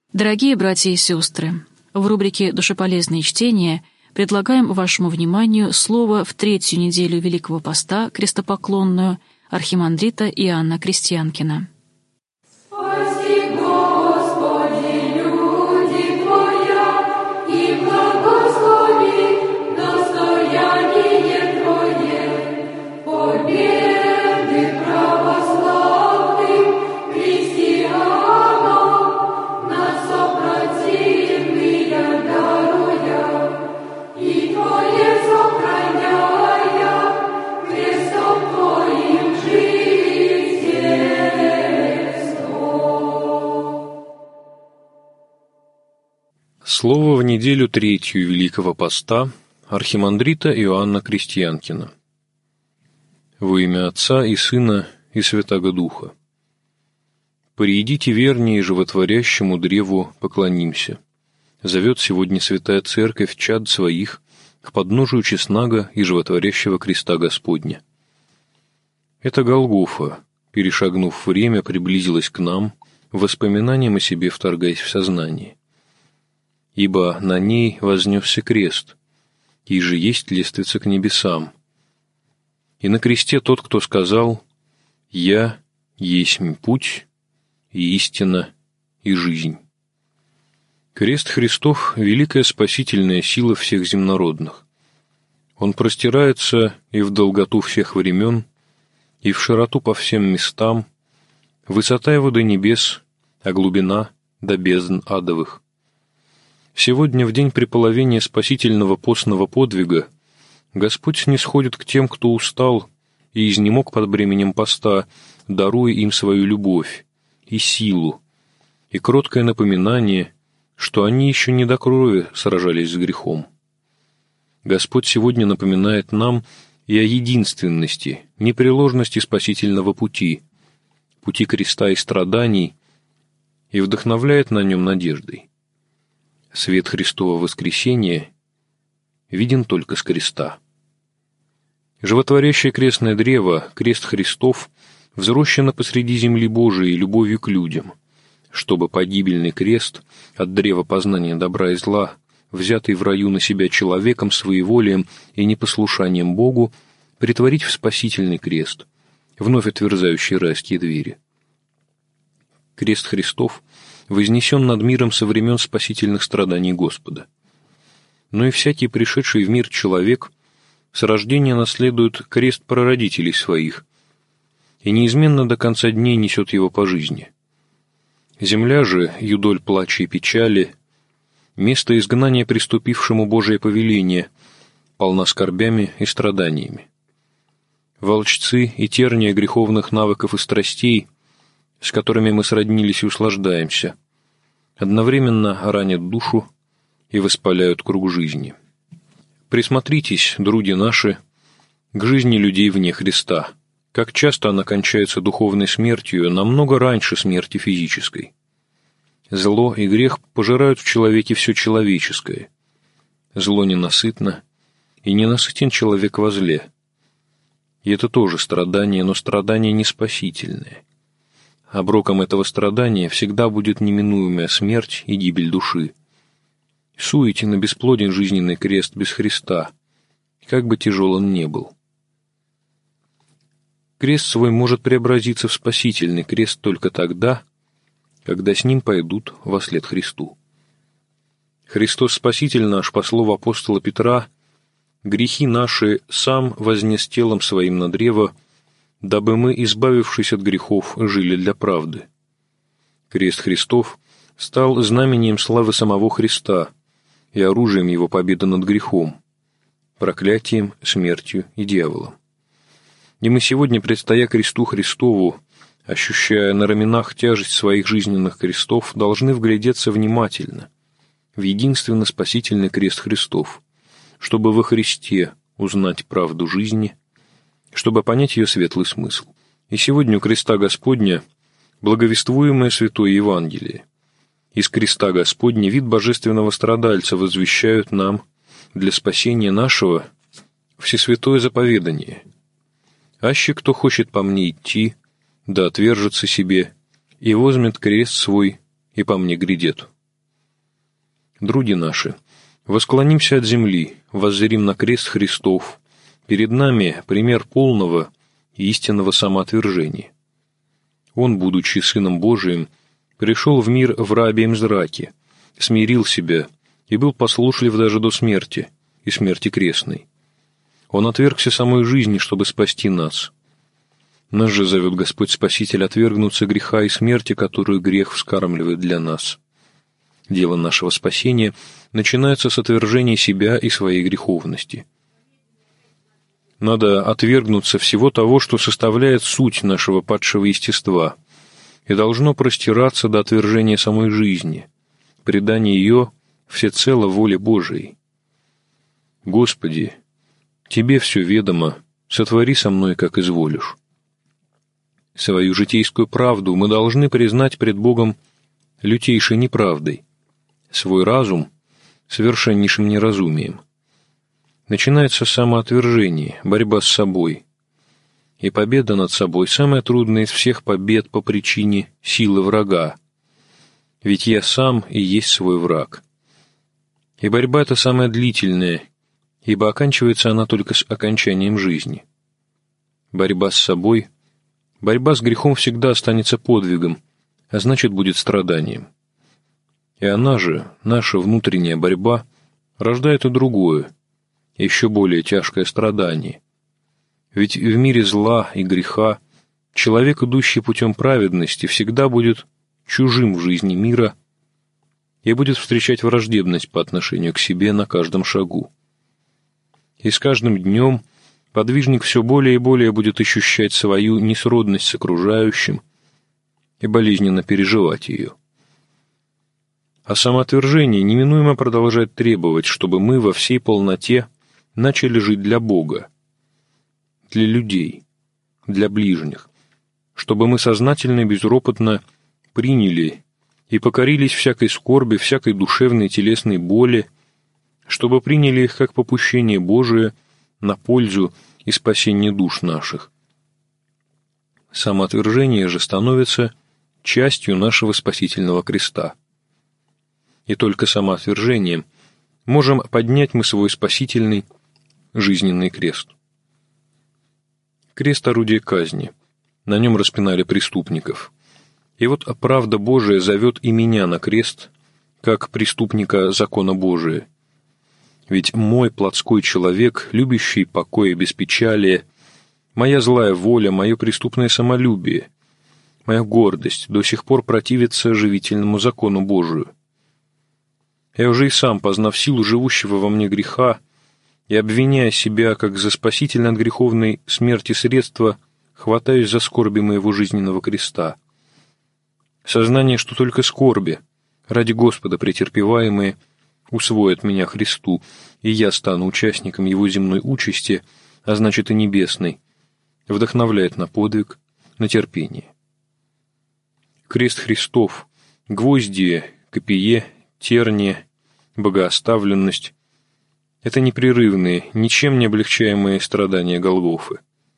Дорогие братья и сестры, в рубрике «Душеполезные чтения» предлагаем вашему вниманию слово в третью неделю Великого Поста, крестопоклонную, архимандрита Иоанна Крестьянкина. Слово в неделю третью Великого Поста архимандрита Иоанна Крестьянкина. Во имя Отца и Сына и Святаго Духа. Приидите вернее животворящему древу поклонимся. Зовет сегодня Святая Церковь чад своих к подножию честного и животворящего креста Господня. Эта Голгофа, перешагнув время, приблизилась к нам, воспоминанием о себе вторгаясь в сознание. Ибо на ней вознесся крест, и же есть лестница к небесам. И на кресте тот, кто сказал: «Я есмь путь, и истина, и жизнь». Крест Христов — великая спасительная сила всех земнородных. Он простирается и в долготу всех времен, и в широту по всем местам, высота его до небес, а глубина до бездн адовых. Сегодня, в день преполовения спасительного постного подвига, Господь снисходит к тем, кто устал и изнемог под бременем поста, даруя им свою любовь и силу, и кроткое напоминание, что они еще не до крови сражались с грехом. Господь сегодня напоминает нам и о единственности, непреложности спасительного пути, пути креста и страданий, и вдохновляет на нем надеждой. Свет Христова воскресения виден только с креста. Животворящее крестное древо, крест Христов, взрощено посреди земли Божией любовью к людям, чтобы погибельный крест от древа познания добра и зла, взятый в раю на себя человеком своеволием и непослушанием Богу, претворить в спасительный крест, вновь отверзающий райские двери. Крест Христов вознесен над миром со времен спасительных страданий Господа. Но и всякий пришедший в мир человек с рождения наследует крест прародителей своих и неизменно до конца дней несет его по жизни. Земля же, юдоль плача и печали, место изгнания преступившему Божие повеление, полна скорбями и страданиями. Волчцы и терния греховных навыков и страстей, с которыми мы сроднились и услаждаемся, одновременно ранят душу и воспаляют круг жизни. Присмотритесь, други наши, к жизни людей вне Христа, как часто она кончается духовной смертью намного раньше смерти физической. Зло и грех пожирают в человеке все человеческое. Зло ненасытно, и ненасытен человек во зле. И это тоже страдание, но страдание не спасительное. Оброком этого страдания всегда будет неминуемая смерть и гибель души. Суете на бесплоден жизненный крест без Христа, как бы тяжел он ни был. Крест свой может преобразиться в спасительный крест только тогда, когда с ним пойдут вослед Христу. Христос Спаситель наш, по слову апостола Петра, грехи наши сам вознес телом своим на древо, дабы мы, избавившись от грехов, жили для правды. Крест Христов стал знамением славы самого Христа и оружием его победы над грехом, проклятием, смертью и дьяволом. И мы сегодня, предстоя кресту Христову, ощущая на раменах тяжесть своих жизненных крестов, должны вглядеться внимательно в единственно спасительный крест Христов, чтобы во Христе узнать правду жизни, чтобы понять ее светлый смысл. И сегодня у креста Господня благовествуемое Святое Евангелие. Из креста Господня вид божественного страдальца возвещают нам для спасения нашего всесвятое заповедание. «Аще кто хочет по мне идти, да отвержется себе, и возьмет крест свой, и по мне грядет». Други наши, восклонимся от земли, воззрим на крест Христов. Перед нами пример полного и истинного самоотвержения. Он, будучи Сыном Божиим, пришел в мир в рабьем зраке, смирил себя и был послушлив даже до смерти, и смерти крестной. Он отвергся самой жизни, чтобы спасти нас. Нас же зовет Господь Спаситель отвергнуться греха и смерти, которую грех вскармливает для нас. Дело нашего спасения начинается с отвержения себя и своей греховности. Надо отвергнуться всего того, что составляет суть нашего падшего естества, и должно простираться до отвержения самой жизни, предания ее всецело воле Божией. Господи, Тебе все ведомо, сотвори со мной, как изволишь. Свою житейскую правду мы должны признать пред Богом лютейшей неправдой, свой разум — совершеннейшим неразумием. Начинается самоотвержение, борьба с собой. И победа над собой — самая трудная из всех побед по причине силы врага. Ведь я сам и есть свой враг. И борьба эта самая длительная, ибо оканчивается она только с окончанием жизни. Борьба с собой, борьба с грехом всегда останется подвигом, а значит, будет страданием. И она же, наша внутренняя борьба, рождает и другое, еще более тяжкое страдание. Ведь в мире зла и греха человек, идущий путем праведности, всегда будет чужим в жизни мира и будет встречать враждебность по отношению к себе на каждом шагу. И с каждым днем подвижник все более и более будет ощущать свою несродность с окружающим и болезненно переживать ее. А самоотвержение неминуемо продолжает требовать, чтобы мы во всей полноте начали жить для Бога, для людей, для ближних, чтобы мы сознательно и безропотно приняли и покорились всякой скорби, всякой душевной и телесной боли, чтобы приняли их как попущение Божие на пользу и спасение душ наших. Самоотвержение же становится частью нашего спасительного креста. И только самоотвержением можем поднять мы свой спасительный жизненный крест. Крест — орудие казни. На нем распинали преступников. И вот правда Божия зовет и меня на крест, как преступника закона Божия. Ведь мой плотской человек, любящий покой и беспечалие, моя злая воля, мое преступное самолюбие, моя гордость до сих пор противится живительному закону Божию. Я уже и сам, познав силу живущего во мне греха, и, обвиняя себя как за спасительно от греховной смерти средства, хватаюсь за скорби моего жизненного креста. Сознание, что только скорби, ради Господа претерпеваемые, усвоят меня Христу, и я стану участником Его земной участи, а значит и небесной, вдохновляет на подвиг, на терпение. Крест Христов, гвозди, копье, терния, богооставленность — это непрерывные, ничем не облегчаемые страдания Голгофы.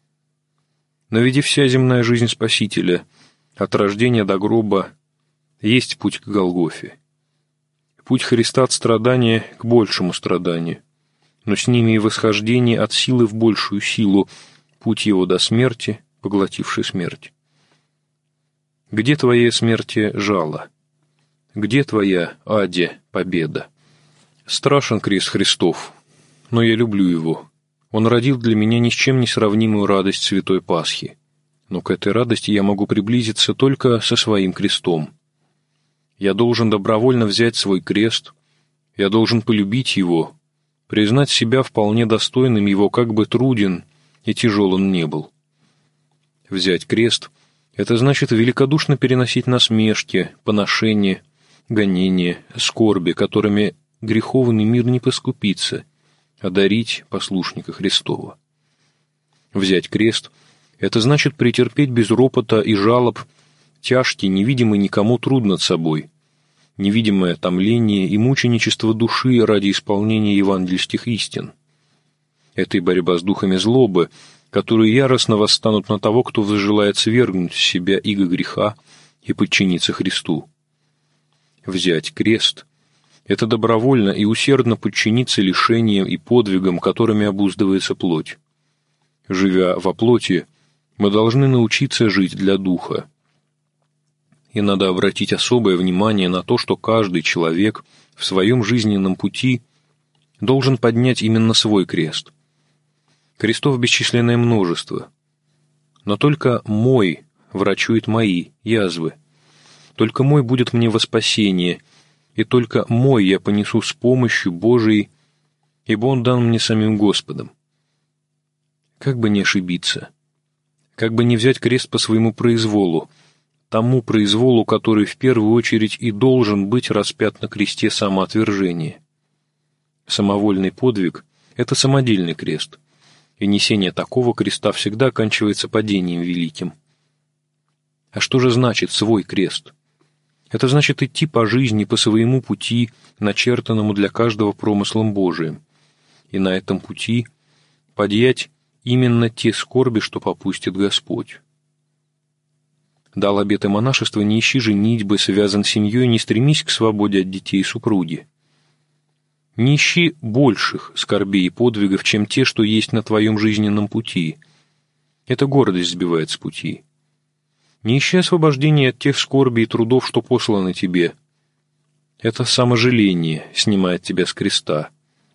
Но ведь и вся земная жизнь Спасителя, от рождения до гроба, есть путь к Голгофе. Путь Христа от страдания к большему страданию, но с ними и восхождение от силы в большую силу, путь Его до смерти, поглотивший смерть. Где твоей смерти жало? Где твоя, Аде, победа? Страшен крест Христов, но я люблю его. Он родил для меня ни с чем не сравнимую радость Святой Пасхи. Но к этой радости я могу приблизиться только со своим крестом. Я должен добровольно взять свой крест, я должен полюбить его, признать себя вполне достойным его, как бы труден и тяжел он не был. Взять крест — это значит великодушно переносить насмешки, поношения, гонения, скорби, которыми греховный мир не поскупится, одарить послушника Христова. Взять крест — это значит претерпеть без ропота и жалоб тяжкий, невидимый никому труд над собой, невидимое томление и мученичество души ради исполнения евангельских истин. Это и борьба с духами злобы, которые яростно восстанут на того, кто возжелает свергнуть с себя иго греха и подчиниться Христу. Взять крест Это добровольно и усердно подчиниться лишениям и подвигам, которыми обуздывается плоть. Живя во плоти, мы должны научиться жить для духа. И надо обратить особое внимание на то, что каждый человек в своем жизненном пути должен поднять именно свой крест. Крестов бесчисленное множество. Но только мой врачует мои язвы. Только мой будет мне во спасение, и только мой я понесу с помощью Божией, ибо он дан мне самим Господом. Как бы не ошибиться, как бы не взять крест по своему произволу, тому произволу, который в первую очередь и должен быть распят на кресте самоотвержения. Самовольный подвиг — это самодельный крест, и несение такого креста всегда оканчивается падением великим. А что же значит свой крест? Это значит идти по жизни, по своему пути, начертанному для каждого промыслом Божиим, и на этом пути подъять именно те скорби, что попустит Господь. Дал обеты монашества: не ищи женитьбы, связан семьей, не стремись к свободе от детей и супруги. Не ищи больших скорбей и подвигов, чем те, что есть на твоем жизненном пути. Это гордость сбивает с пути. Не ищи освобождения от тех скорбей и трудов, что посланы тебе. Это саможаление снимает тебя с креста.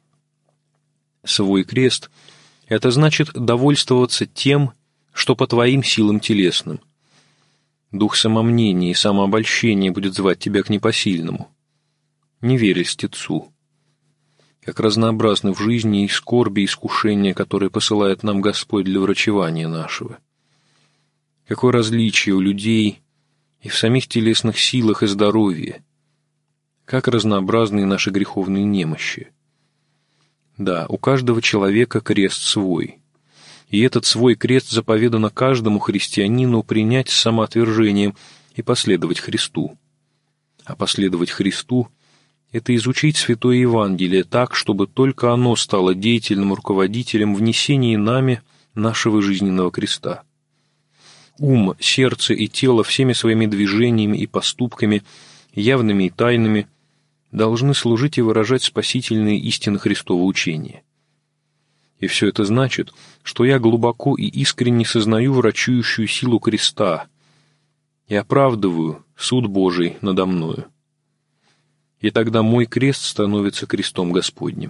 Свой крест — это значит довольствоваться тем, что по твоим силам телесным. Дух самомнения и самообольщения будет звать тебя к непосильному. Не верь льстецу. Как разнообразны в жизни и скорби, и искушения, которые посылает нам Господь для врачевания нашего. Какое различие у людей и в самих телесных силах и здоровье. Как разнообразны наши греховные немощи. Да, у каждого человека крест свой. И этот свой крест заповедано каждому христианину принять с самоотвержением и последовать Христу. А последовать Христу — это изучить Святое Евангелие так, чтобы только оно стало деятельным руководителем в несении нами нашего жизненного креста. Ум, сердце и тело всеми своими движениями и поступками, явными и тайными, должны служить и выражать спасительные истины Христова учения. И все это значит, что я глубоко и искренне сознаю врачующую силу креста и оправдываю суд Божий надо мною. И тогда мой крест становится крестом Господним.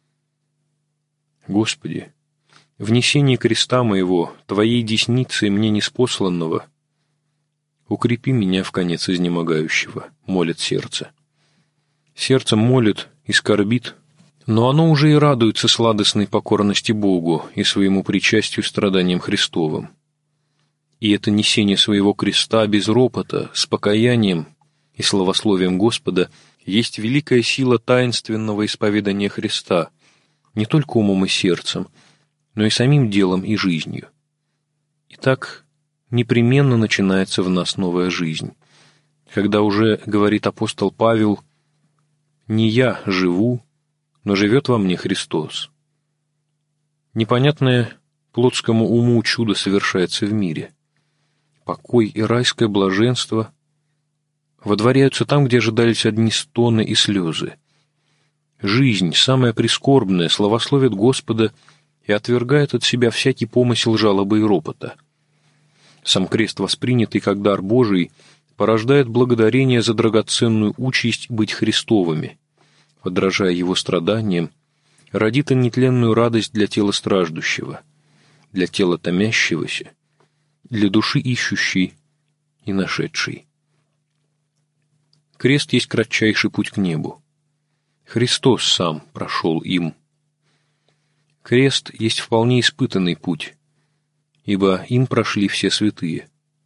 Господи, в несении креста моего, Твоей десницей мне ниспосланного, укрепи меня в конец изнемогающего, молит сердце. Сердце молит и скорбит, но оно уже и радуется сладостной покорности Богу и своему причастию страданиям Христовым. И это несение своего креста без ропота, с покаянием и славословием Господа есть великая сила таинственного исповедания Христа, не только умом и сердцем, но и самим делом и жизнью. И так непременно начинается в нас новая жизнь, когда уже, говорит апостол Павел, «Не я живу, но живет во мне Христос». Непонятное плотскому уму чудо совершается в мире. Покой и райское блаженство водворяются там, где ожидались одни стоны и слезы. Жизнь, самая прискорбная, славословит Господа и отвергает от себя всякий помысел жалобы и ропота. Сам крест, воспринятый как дар Божий, порождает благодарение за драгоценную участь быть Христовыми. Подражая Его страданиям, родит и нетленную радость для тела страждущего, для тела томящегося, для души ищущей и нашедшей. Крест есть кратчайший путь к небу. Христос сам прошел им. Крест есть вполне испытанный путь, ибо им прошли все святые.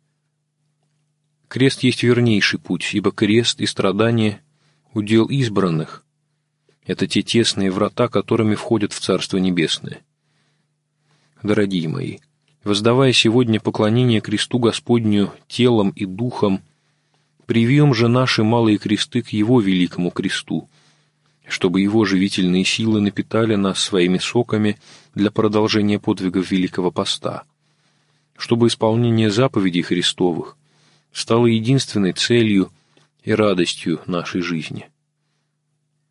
Крест есть вернейший путь, ибо крест и страдания — удел избранных. Это те тесные врата, которыми входят в Царство Небесное. Дорогие мои, воздавая сегодня поклонение кресту Господню телом и духом, привьем же наши малые кресты к Его великому кресту, чтобы Его живительные силы напитали нас своими соками для продолжения подвигов Великого Поста, чтобы исполнение заповедей Христовых стало единственной целью и радостью нашей жизни.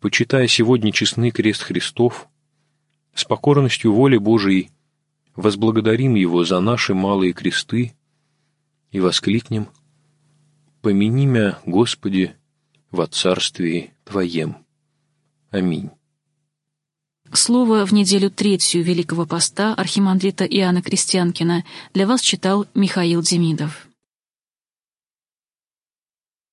почитая сегодня честный крест Христов, с покорностью воли Божией возблагодарим Его за наши малые кресты и воскликнем: «Помяни мя, Господи, во царствии Твоем». Аминь. Слово в неделю третью Великого Поста архимандрита Иоанна Крестьянкина для вас читал Михаил Демидов.